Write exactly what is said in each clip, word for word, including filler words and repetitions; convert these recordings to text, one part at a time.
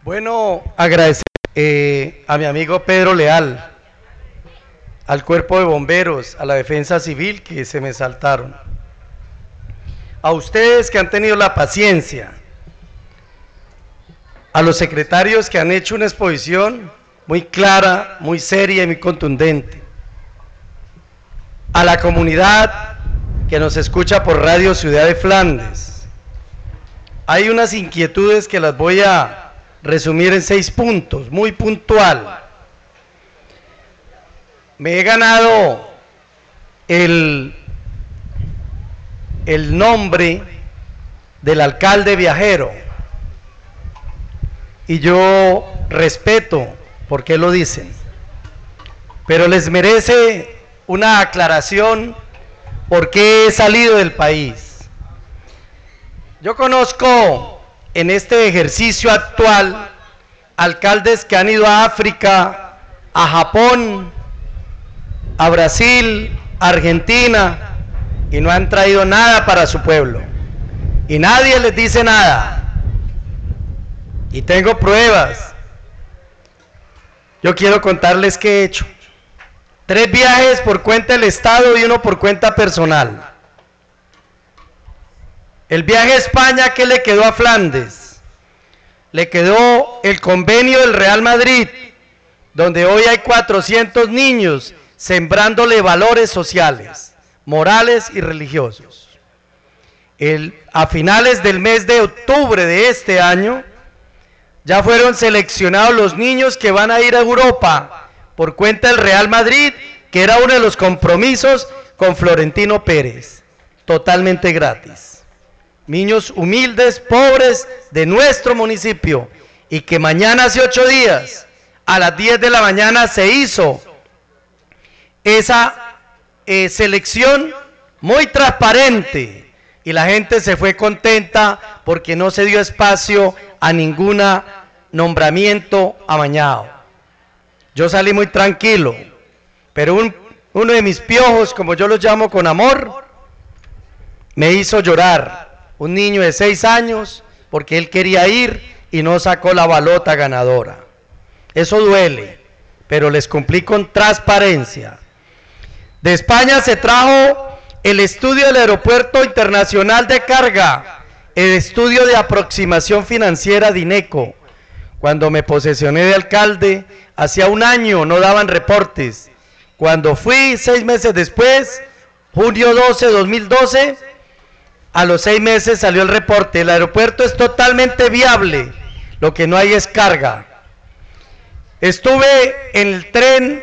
Bueno, agradecer eh, a mi amigo Pedro Leal, al Cuerpo de Bomberos, a la Defensa Civil que se me saltaron, a ustedes que han tenido la paciencia, a los secretarios que han hecho una exposición muy clara, muy seria y muy contundente, a la comunidad que nos escucha por Radio Ciudad de Flandes. Hay unas inquietudes que las voy a resumir en seis puntos, muy puntual. Me he ganado el, el nombre del alcalde viajero y yo respeto por qué lo dicen, pero les merece una aclaración por qué he salido del país. Yo conozco en este ejercicio actual alcaldes que han ido a África, a Japón, a Brasil, a Argentina, y no han traído nada para su pueblo, y nadie les dice nada, y tengo pruebas. Yo quiero contarles qué he hecho: tres viajes por cuenta del Estado y uno por cuenta personal. El viaje a España, ¿qué le quedó a Flandes? Le quedó el convenio del Real Madrid, donde hoy hay cuatrocientos niños sembrándole valores sociales, morales y religiosos. El, a finales del mes de octubre de este año, ya fueron seleccionados los niños que van a ir a Europa por cuenta del Real Madrid, que era uno de los compromisos con Florentino Pérez, totalmente gratis. Niños humildes, pobres de nuestro municipio, y que mañana, hace ocho días, a las diez de la mañana se hizo esa eh, selección muy transparente, y la gente se fue contenta porque no se dio espacio a ningún nombramiento amañado. Yo salí muy tranquilo, pero un, uno de mis piojos, como yo los llamo con amor, me hizo llorar. Un niño de seis años, porque él quería ir y no sacó la balota ganadora. Eso duele, pero les cumplí con transparencia. De España se trajo el estudio del Aeropuerto Internacional de Carga, el estudio de aproximación financiera de INECO. Cuando me posesioné de alcalde, hacía un año no daban reportes. Cuando fui, seis meses después, junio doce de dos mil doce, a los seis meses salió el reporte. El aeropuerto es totalmente viable, lo que no hay es carga. Estuve en el tren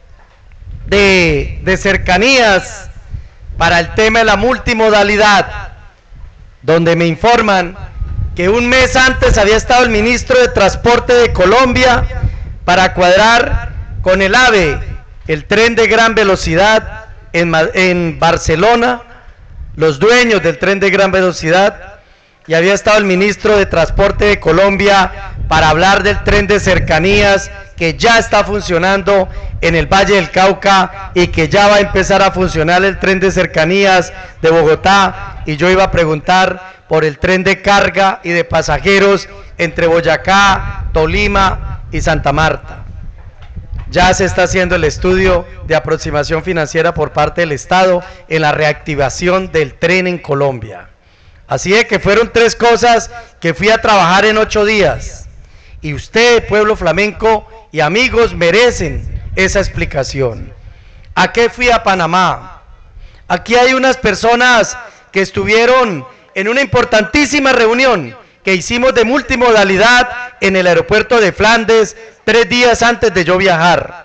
de, de cercanías para el tema de la multimodalidad, donde me informan que un mes antes había estado el ministro de Transporte de Colombia para cuadrar con el AVE, el tren de gran velocidad en, en Barcelona, los dueños del tren de gran velocidad, y había estado el ministro de Transporte de Colombia para hablar del tren de cercanías que ya está funcionando en el Valle del Cauca y que ya va a empezar a funcionar el tren de cercanías de Bogotá, y yo iba a preguntar por el tren de carga y de pasajeros entre Boyacá, Tolima y Santa Marta. Ya se está haciendo el estudio de aproximación financiera por parte del Estado en la reactivación del tren en Colombia. Así es que fueron tres cosas que fui a trabajar en ocho días. Y usted, pueblo flamenco y amigos, merecen esa explicación. ¿A qué fui a Panamá? Aquí hay unas personas que estuvieron en una importantísima reunión que hicimos de multimodalidad en el aeropuerto de Flandes tres días antes de yo viajar.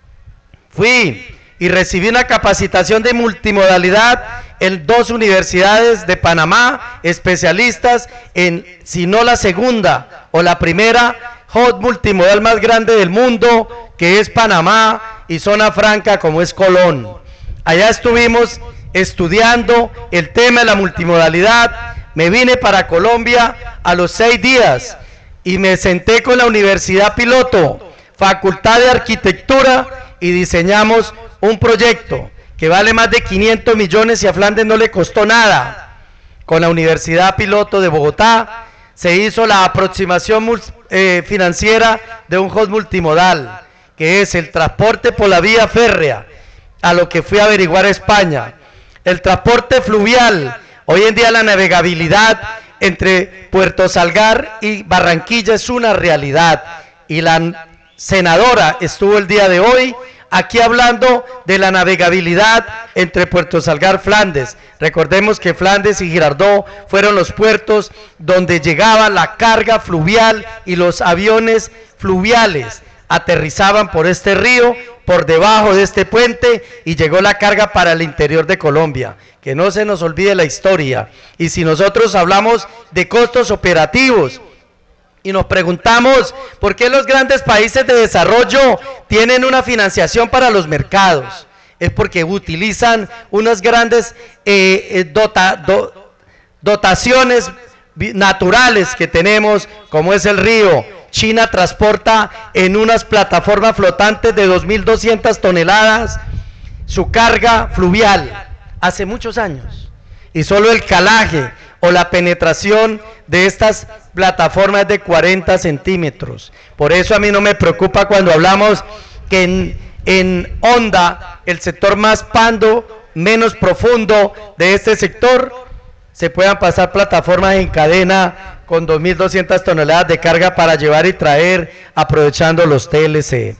Fui y recibí una capacitación de multimodalidad en dos universidades de Panamá, especialistas en, si no la segunda o la primera hub multimodal más grande del mundo, que es Panamá, y zona franca como es Colón. Allá estuvimos estudiando el tema de la multimodalidad. Me vine para Colombia a los seis días y me senté con la Universidad Piloto, Facultad de Arquitectura, y diseñamos un proyecto que vale más de quinientos millones y a Flandes no le costó nada. Con la Universidad Piloto de Bogotá se hizo la aproximación eh, financiera de un hub multimodal, que es el transporte por la vía férrea, a lo que fui a averiguar a España. El transporte fluvial, hoy en día la navegabilidad entre Puerto Salgar y Barranquilla es una realidad, y la senadora estuvo el día de hoy aquí hablando de la navegabilidad entre Puerto Salgar y Flandes. Recordemos que Flandes y Girardot fueron los puertos donde llegaba la carga fluvial y los aviones fluviales aterrizaban por este río, por debajo de este puente, y llegó la carga para el interior de Colombia. Que no se nos olvide la historia. Y si nosotros hablamos de costos operativos y nos preguntamos por qué los grandes países de desarrollo tienen una financiación para los mercados, es porque utilizan unas grandes eh, dota, do, dotaciones naturales que tenemos, como es el río. China transporta en unas plataformas flotantes de dos mil doscientas toneladas su carga fluvial hace muchos años, y solo el calaje o la penetración de estas plataformas es de cuarenta centímetros. Por eso a mí no me preocupa cuando hablamos que en, en Honda, el sector más pando, menos profundo de este sector, se puedan pasar plataformas en cadena con dos mil doscientas toneladas de carga para llevar y traer, aprovechando los T L C.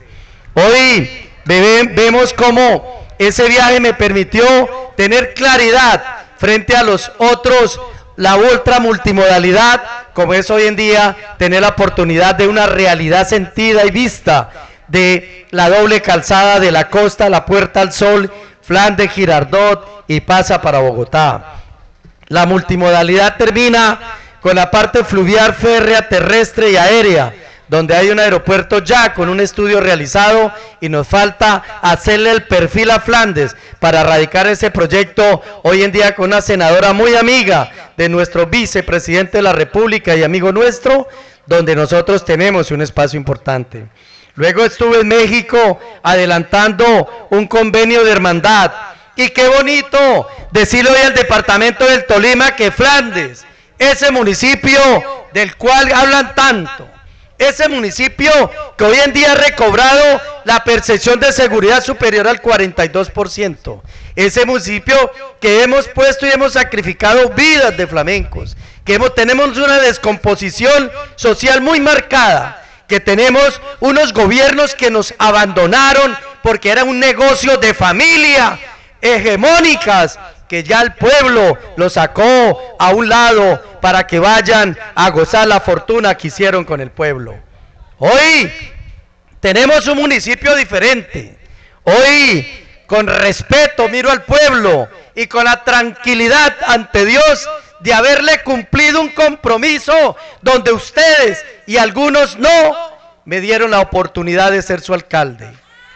Hoy ve, vemos cómo ese viaje me permitió tener claridad frente a los otros, la ultra multimodalidad, como es hoy en día tener la oportunidad de una realidad sentida y vista de la doble calzada de la costa, la Puerta al Sol, Flandes, Girardot, y pasa para Bogotá. La multimodalidad termina con la parte fluvial, férrea, terrestre y aérea, donde hay un aeropuerto ya con un estudio realizado, y nos falta hacerle el perfil a Flandes para erradicar ese proyecto, hoy en día con una senadora muy amiga de nuestro vicepresidente de la República y amigo nuestro, donde nosotros tenemos un espacio importante. Luego estuve en México adelantando un convenio de hermandad, y qué bonito decirle hoy al departamento del Tolima que Flandes, ese municipio del cual hablan tanto, ese municipio que hoy en día ha recobrado la percepción de seguridad superior al cuarenta y dos por ciento, ese municipio que hemos puesto y hemos sacrificado vidas de flamencos, que hemos, tenemos una descomposición social muy marcada, que tenemos unos gobiernos que nos abandonaron porque era un negocio de familia, hegemónicas, que ya el pueblo lo sacó a un lado para que vayan a gozar la fortuna que hicieron con el pueblo. Hoy tenemos un municipio diferente. Hoy, con respeto, miro al pueblo y con la tranquilidad ante Dios de haberle cumplido un compromiso donde ustedes y algunos no me dieron la oportunidad de ser su alcalde.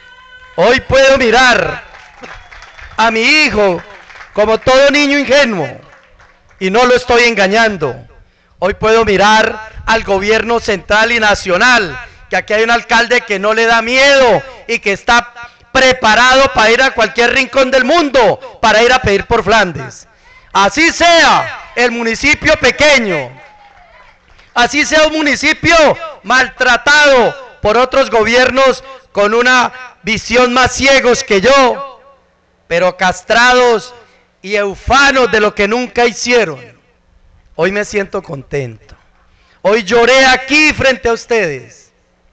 Hoy puedo mirar a mi hijo como todo niño ingenuo, y no lo estoy engañando. Hoy puedo mirar al gobierno central y nacional, que aquí hay un alcalde que no le da miedo y que está preparado para ir a cualquier rincón del mundo, para ir a pedir por Flandes. Así sea el municipio pequeño, así sea un municipio maltratado por otros gobiernos con una visión más ciegos que yo, pero castrados y eufanos de lo que nunca hicieron. Hoy me siento contento. Hoy lloré aquí frente a ustedes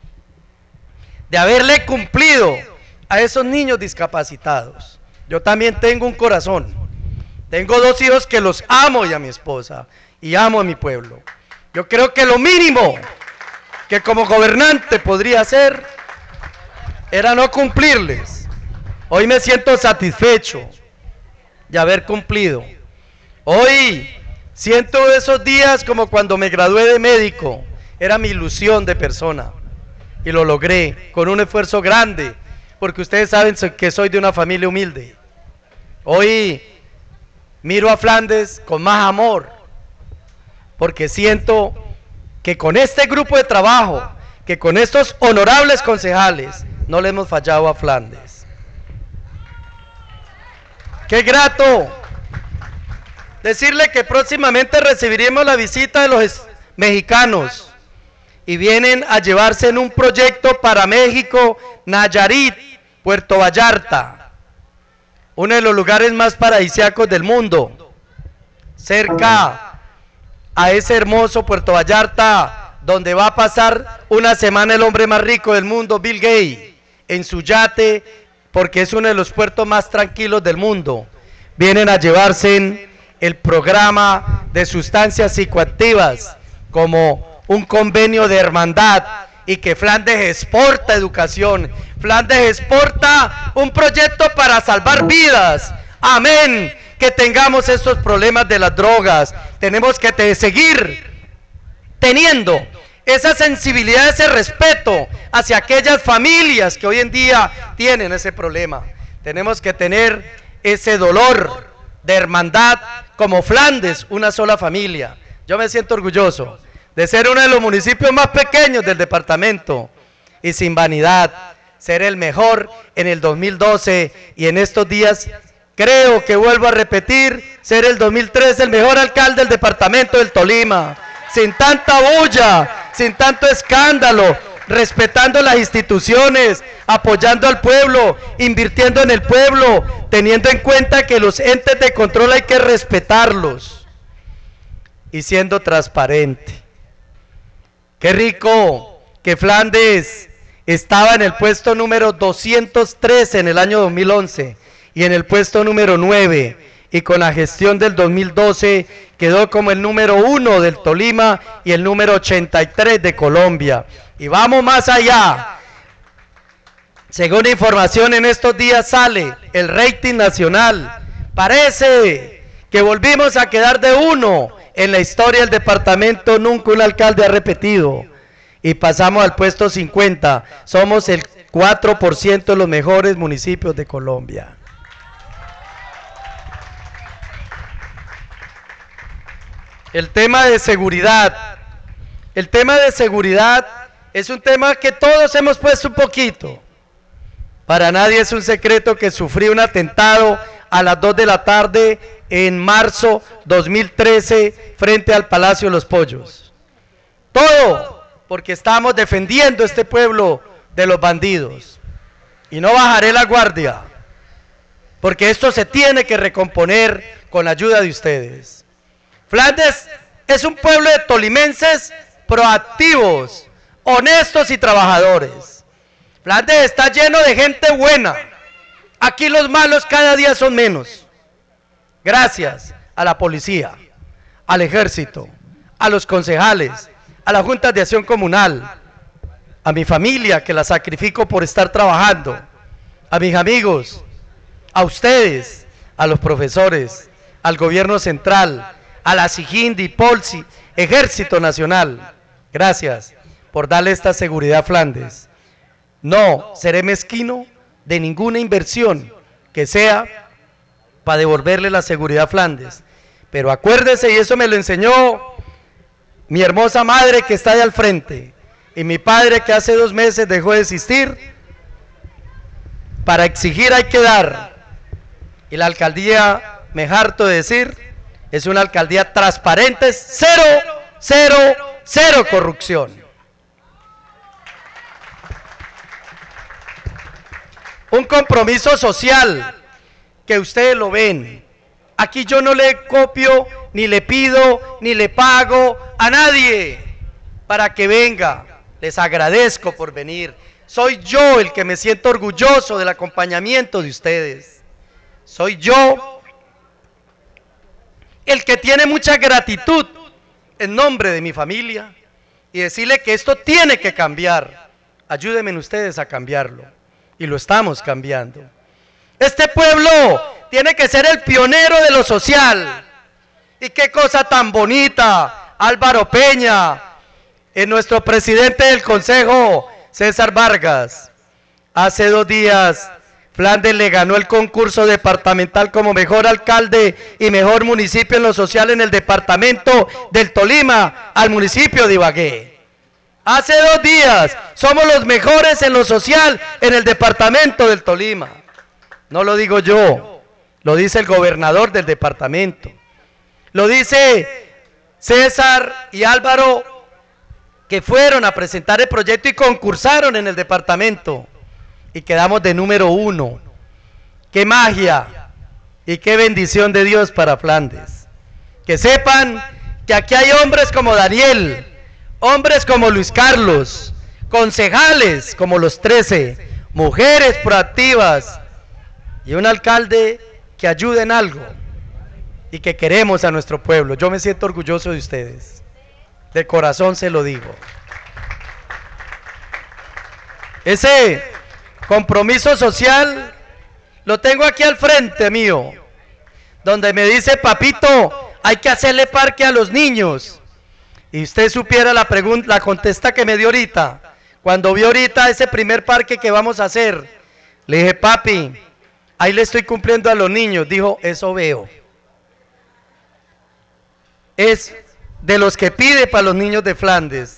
de haberle cumplido a esos niños discapacitados. Yo también tengo un corazón. Tengo dos hijos que los amo, y a mi esposa, y amo a mi pueblo. Yo creo que lo mínimo que como gobernante podría hacer era no cumplirles. Hoy me siento satisfecho de haber cumplido. Hoy siento esos días como cuando me gradué de médico. Era mi ilusión de persona, y lo logré con un esfuerzo grande, porque ustedes saben que soy de una familia humilde. Hoy miro a Flandes con más amor, porque siento que con este grupo de trabajo, que con estos honorables concejales, no le hemos fallado a Flandes. Qué grato decirle que próximamente recibiremos la visita de los mexicanos y vienen a llevarse en un proyecto para México, Nayarit, Puerto Vallarta, uno de los lugares más paradisíacos del mundo, cerca a ese hermoso Puerto Vallarta, donde va a pasar una semana el hombre más rico del mundo, Bill Gates, en su yate, porque es uno de los puertos más tranquilos del mundo. Vienen a llevarse en el programa de sustancias psicoactivas como un convenio de hermandad, y que Flandes exporta educación, Flandes exporta un proyecto para salvar vidas. Amén, que tengamos estos problemas de las drogas, tenemos que te seguir teniendo esa sensibilidad, ese respeto hacia aquellas familias que hoy en día tienen ese problema. Tenemos que tener ese dolor de hermandad como Flandes, una sola familia. Yo me siento orgulloso de ser uno de los municipios más pequeños del departamento y sin vanidad, ser el mejor en el dos mil doce y en estos días creo que vuelvo a repetir, ser el dos mil trece el mejor alcalde del departamento del Tolima, sin tanta bulla, sin tanto escándalo, respetando las instituciones, apoyando al pueblo, invirtiendo en el pueblo, teniendo en cuenta que los entes de control hay que respetarlos y siendo transparente. Qué rico que Flandes estaba en el puesto número doscientos trece en el año dos mil once y en el puesto número nueve, y con la gestión del dos mil doce quedó como el número uno del Tolima y el número ochenta y tres de Colombia. Y vamos más allá. Según información, en estos días sale el rating nacional. Parece que volvimos a quedar de uno. En la historia del departamento nunca un alcalde ha repetido. Y pasamos al puesto cincuenta. Somos el cuatro por ciento de los mejores municipios de Colombia. El tema de seguridad. El tema de seguridad es un tema que todos hemos puesto un poquito. Para nadie es un secreto que sufrí un atentado a las dos de la tarde en marzo dos mil trece frente al Palacio de los Pollos. Todo porque estamos defendiendo este pueblo de los bandidos. Y no bajaré la guardia, porque esto se tiene que recomponer con la ayuda de ustedes. Flandes es un pueblo de tolimenses proactivos, honestos y trabajadores. Flandes está lleno de gente buena. Aquí los malos cada día son menos. Gracias a la policía, al ejército, a los concejales, a las juntas de acción comunal, a mi familia que la sacrifico por estar trabajando, a mis amigos, a ustedes, a los profesores, al gobierno central, a la SIGINDI, Polsi, Ejército Nacional. Gracias por darle esta seguridad a Flandes. No seré mezquino de ninguna inversión que sea para devolverle la seguridad a Flandes. Pero acuérdese, y eso me lo enseñó mi hermosa madre que está ahí al frente, y mi padre que hace dos meses dejó de existir, para exigir hay que dar. Y la alcaldía, me harto de decir, es una alcaldía transparente, cero, cero, cero corrupción. Un compromiso social que ustedes lo ven. Aquí yo no le copio, ni le pido, ni le pago a nadie para que venga. Les agradezco por venir. Soy yo el que me siento orgulloso del acompañamiento de ustedes. Soy yo el que tiene mucha gratitud en nombre de mi familia y decirle que esto tiene que cambiar. Ayúdenme ustedes a cambiarlo y lo estamos cambiando. Este pueblo tiene que ser el pionero de lo social. Y qué cosa tan bonita, Álvaro Peña, en nuestro presidente del Consejo, César Vargas. Hace dos días, Flandes le ganó el concurso departamental como mejor alcalde y mejor municipio en lo social en el departamento del Tolima al municipio de Ibagué. Hace dos días, somos los mejores en lo social en el departamento del Tolima. No lo digo yo, lo dice el gobernador del departamento. Lo dice César y Álvaro, que fueron a presentar el proyecto y concursaron en el departamento y quedamos de número uno. ¡Qué magia y qué bendición de Dios para Flandes! Que sepan que aquí hay hombres como Daniel, hombres como Luis Carlos, concejales como los trece, mujeres proactivas y un alcalde que ayude en algo y que queremos a nuestro pueblo. Yo me siento orgulloso de ustedes, de corazón se lo digo. Ese compromiso social lo tengo aquí al frente mío, donde me dice: papito, hay que hacerle parque a los niños. Y usted supiera la pregunta, la contesta que me dio ahorita, cuando vi ahorita ese primer parque que vamos a hacer. Le dije: papi, ahí le estoy cumpliendo a los niños. Dijo: eso veo. Es de los que pide para los niños de Flandes.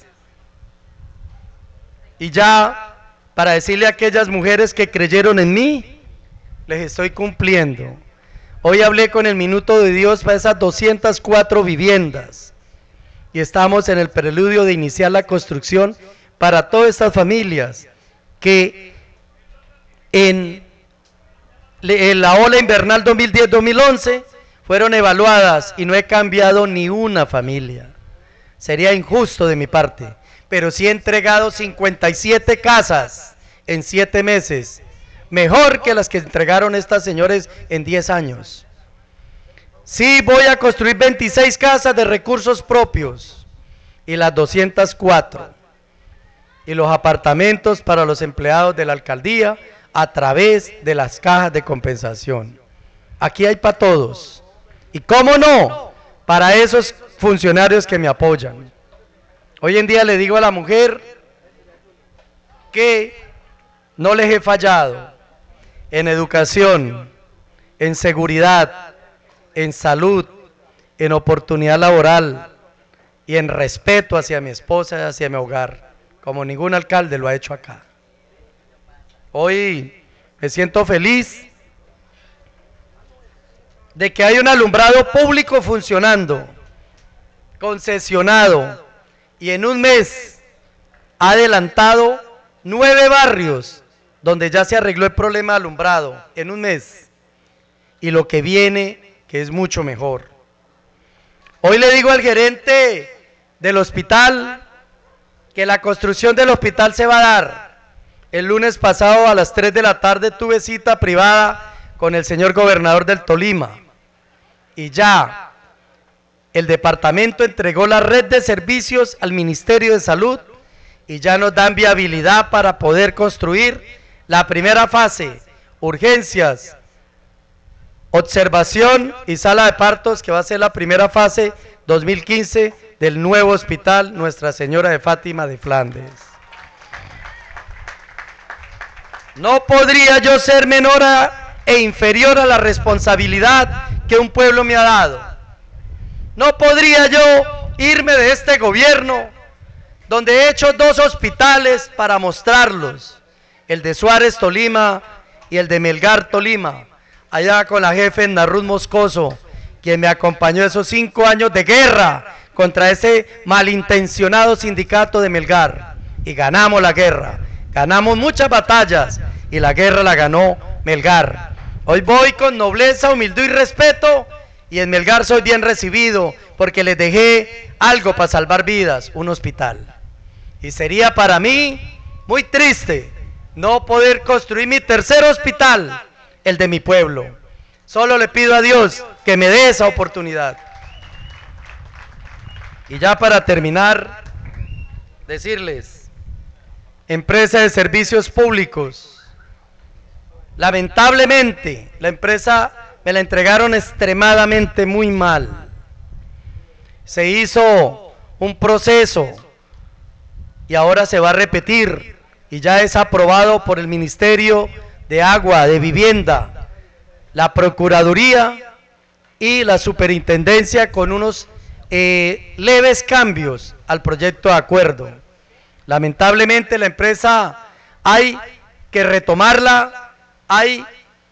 Y ya, para decirle a aquellas mujeres que creyeron en mí, les estoy cumpliendo. Hoy hablé con el Minuto de Dios para esas doscientas cuatro viviendas. Y estamos en el preludio de iniciar la construcción para todas estas familias que en, en la ola invernal dos mil diez dos mil once fueron evaluadas y no he cambiado ni una familia. Sería injusto de mi parte, pero sí he entregado cincuenta y siete casas en siete meses, mejor que las que entregaron estas señores en diez años. Sí, voy a construir veintiséis casas de recursos propios y las doscientas cuatro, y los apartamentos para los empleados de la alcaldía a través de las cajas de compensación. Aquí hay para todos, y cómo no, para esos funcionarios que me apoyan. Hoy en día le digo a la mujer que no les he fallado en educación, en seguridad, en salud, en oportunidad laboral y en respeto hacia mi esposa y hacia mi hogar, como ningún alcalde lo ha hecho acá. Hoy me siento feliz de que hay un alumbrado público funcionando, concesionado, y en un mes ha adelantado nueve barrios donde ya se arregló el problema de alumbrado, en un mes, y lo que viene, que es mucho mejor. Hoy le digo al gerente del hospital que la construcción del hospital se va a dar. El lunes pasado a las tres de la tarde tuve cita privada con el señor gobernador del Tolima, y ya el departamento entregó la red de servicios al Ministerio de Salud y ya nos dan viabilidad para poder construir la primera fase, urgencias, observación y sala de partos, que va a ser la primera fase dos mil quince del nuevo hospital Nuestra Señora de Fátima de Flandes. No podría yo ser menor a, e inferior a la responsabilidad que un pueblo me ha dado. No podría yo irme de este gobierno donde he hecho dos hospitales para mostrarlos, el de Suárez Tolima y el de Melgar Tolima, allá con la jefe Narruz Moscoso, quien me acompañó esos cinco años de guerra contra ese malintencionado sindicato de Melgar, y ganamos la guerra, ganamos muchas batallas y la guerra la ganó Melgar. Hoy voy con nobleza, humildad y respeto, y en Melgar soy bien recibido porque les dejé algo para salvar vidas, un hospital. Y sería para mí muy triste no poder construir mi tercer hospital, el de mi pueblo. Solo le pido a Dios que me dé esa oportunidad. Y ya para terminar, decirles, empresa de servicios públicos, lamentablemente la empresa me la entregaron extremadamente muy mal. Se hizo un proceso y ahora se va a repetir y ya es aprobado por el Ministerio de Agua, de Vivienda, la Procuraduría y la Superintendencia, con unos eh, leves cambios al proyecto de acuerdo. Lamentablemente la empresa hay que retomarla, hay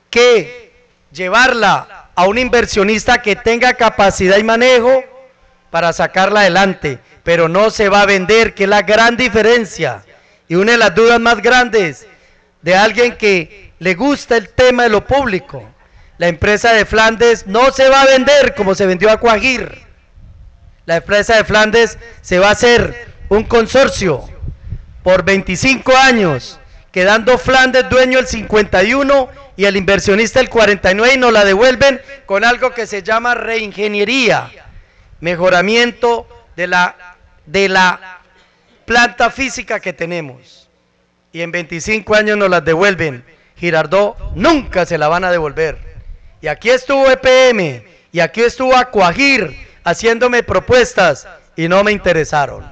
que llevarla a un inversionista que tenga capacidad y manejo para sacarla adelante, pero no se va a vender, que es la gran diferencia y una de las dudas más grandes de alguien que le gusta el tema de lo público. La empresa de Flandes no se va a vender como se vendió a Coagir. La empresa de Flandes se va a hacer un consorcio por veinticinco años, quedando Flandes dueño el cincuenta y uno y el inversionista el cuarenta y nueve, y nos la devuelven con algo que se llama reingeniería, mejoramiento de la, de la planta física que tenemos, y en veinticinco años nos las devuelven. Girardot nunca se la van a devolver. Y aquí estuvo E P M, y aquí estuvo Coagir haciéndome propuestas y no me interesaron.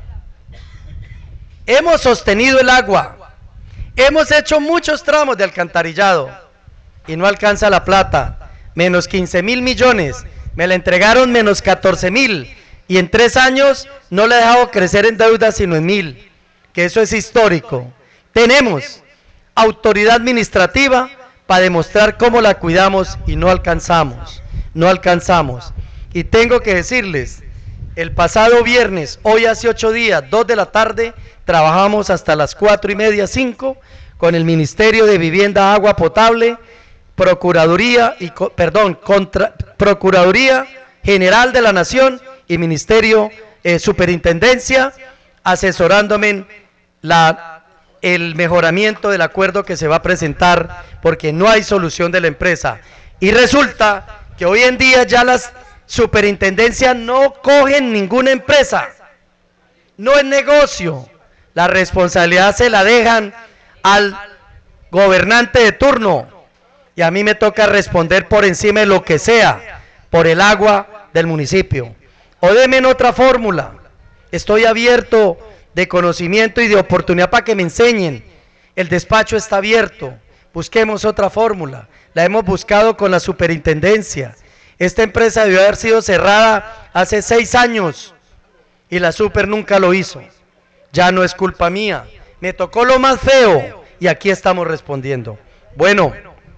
Hemos sostenido el agua, hemos hecho muchos tramos de alcantarillado y no alcanza la plata, menos quince mil millones, me la entregaron menos catorce mil, y en tres años no le he dejado crecer en deuda sino en mil, que eso es histórico. Tenemos autoridad administrativa para demostrar cómo la cuidamos y no alcanzamos, no alcanzamos. Y tengo que decirles, el pasado viernes, hoy hace ocho días, dos de la tarde, trabajamos hasta las cuatro y media, cinco, con el Ministerio de Vivienda, Agua Potable, Procuraduría, y, perdón, contra, Procuraduría General de la Nación y Ministerio, eh, Superintendencia, asesorándome en la, el mejoramiento del acuerdo que se va a presentar, porque no hay solución de la empresa. Y resulta que hoy en día ya las superintendencias no cogen ninguna empresa, no es negocio, la responsabilidad se la dejan al gobernante de turno, y a mí me toca responder por encima de lo que sea, por el agua del municipio. O denme otra fórmula, estoy abierto de conocimiento y de oportunidad para que me enseñen, el despacho está abierto, busquemos otra fórmula, la hemos buscado con la superintendencia. Esta empresa debió haber sido cerrada hace seis años y la super nunca lo hizo. Ya no es culpa mía, me tocó lo más feo y aquí estamos respondiendo. Bueno,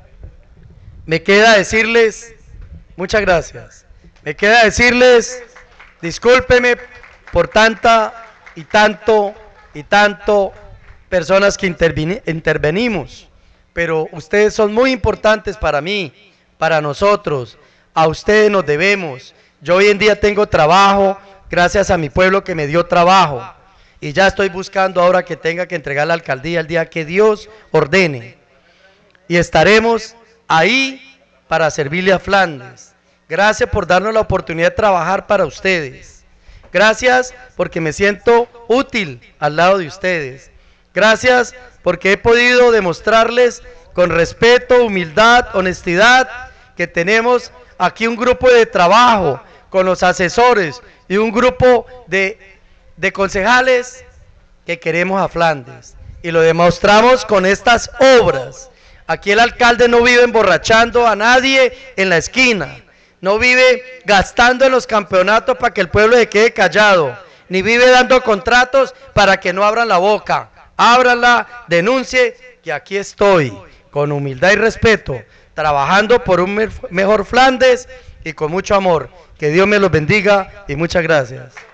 me queda decirles, muchas gracias, me queda decirles, discúlpeme por tanta y tanto y tanto personas que intervenimos, pero ustedes son muy importantes para mí, para nosotros. A ustedes nos debemos. Yo hoy en día tengo trabajo gracias a mi pueblo que me dio trabajo, y ya estoy buscando ahora que tenga que entregar la alcaldía el día que Dios ordene, y estaremos ahí para servirle a Flandes. Gracias por darnos la oportunidad de trabajar para ustedes, gracias porque me siento útil al lado de ustedes, gracias porque he podido demostrarles con respeto, humildad, honestidad, que tenemos aquí un grupo de trabajo con los asesores y un grupo de, de concejales que queremos a Flandes, y lo demostramos con estas obras. Aquí el alcalde no vive emborrachando a nadie en la esquina, no vive gastando en los campeonatos para que el pueblo se quede callado, ni vive dando contratos para que no abran la boca. Ábranla, denuncie, que aquí estoy con humildad y respeto, trabajando por un mejor Flandes y con mucho amor. Que Dios me los bendiga y muchas gracias.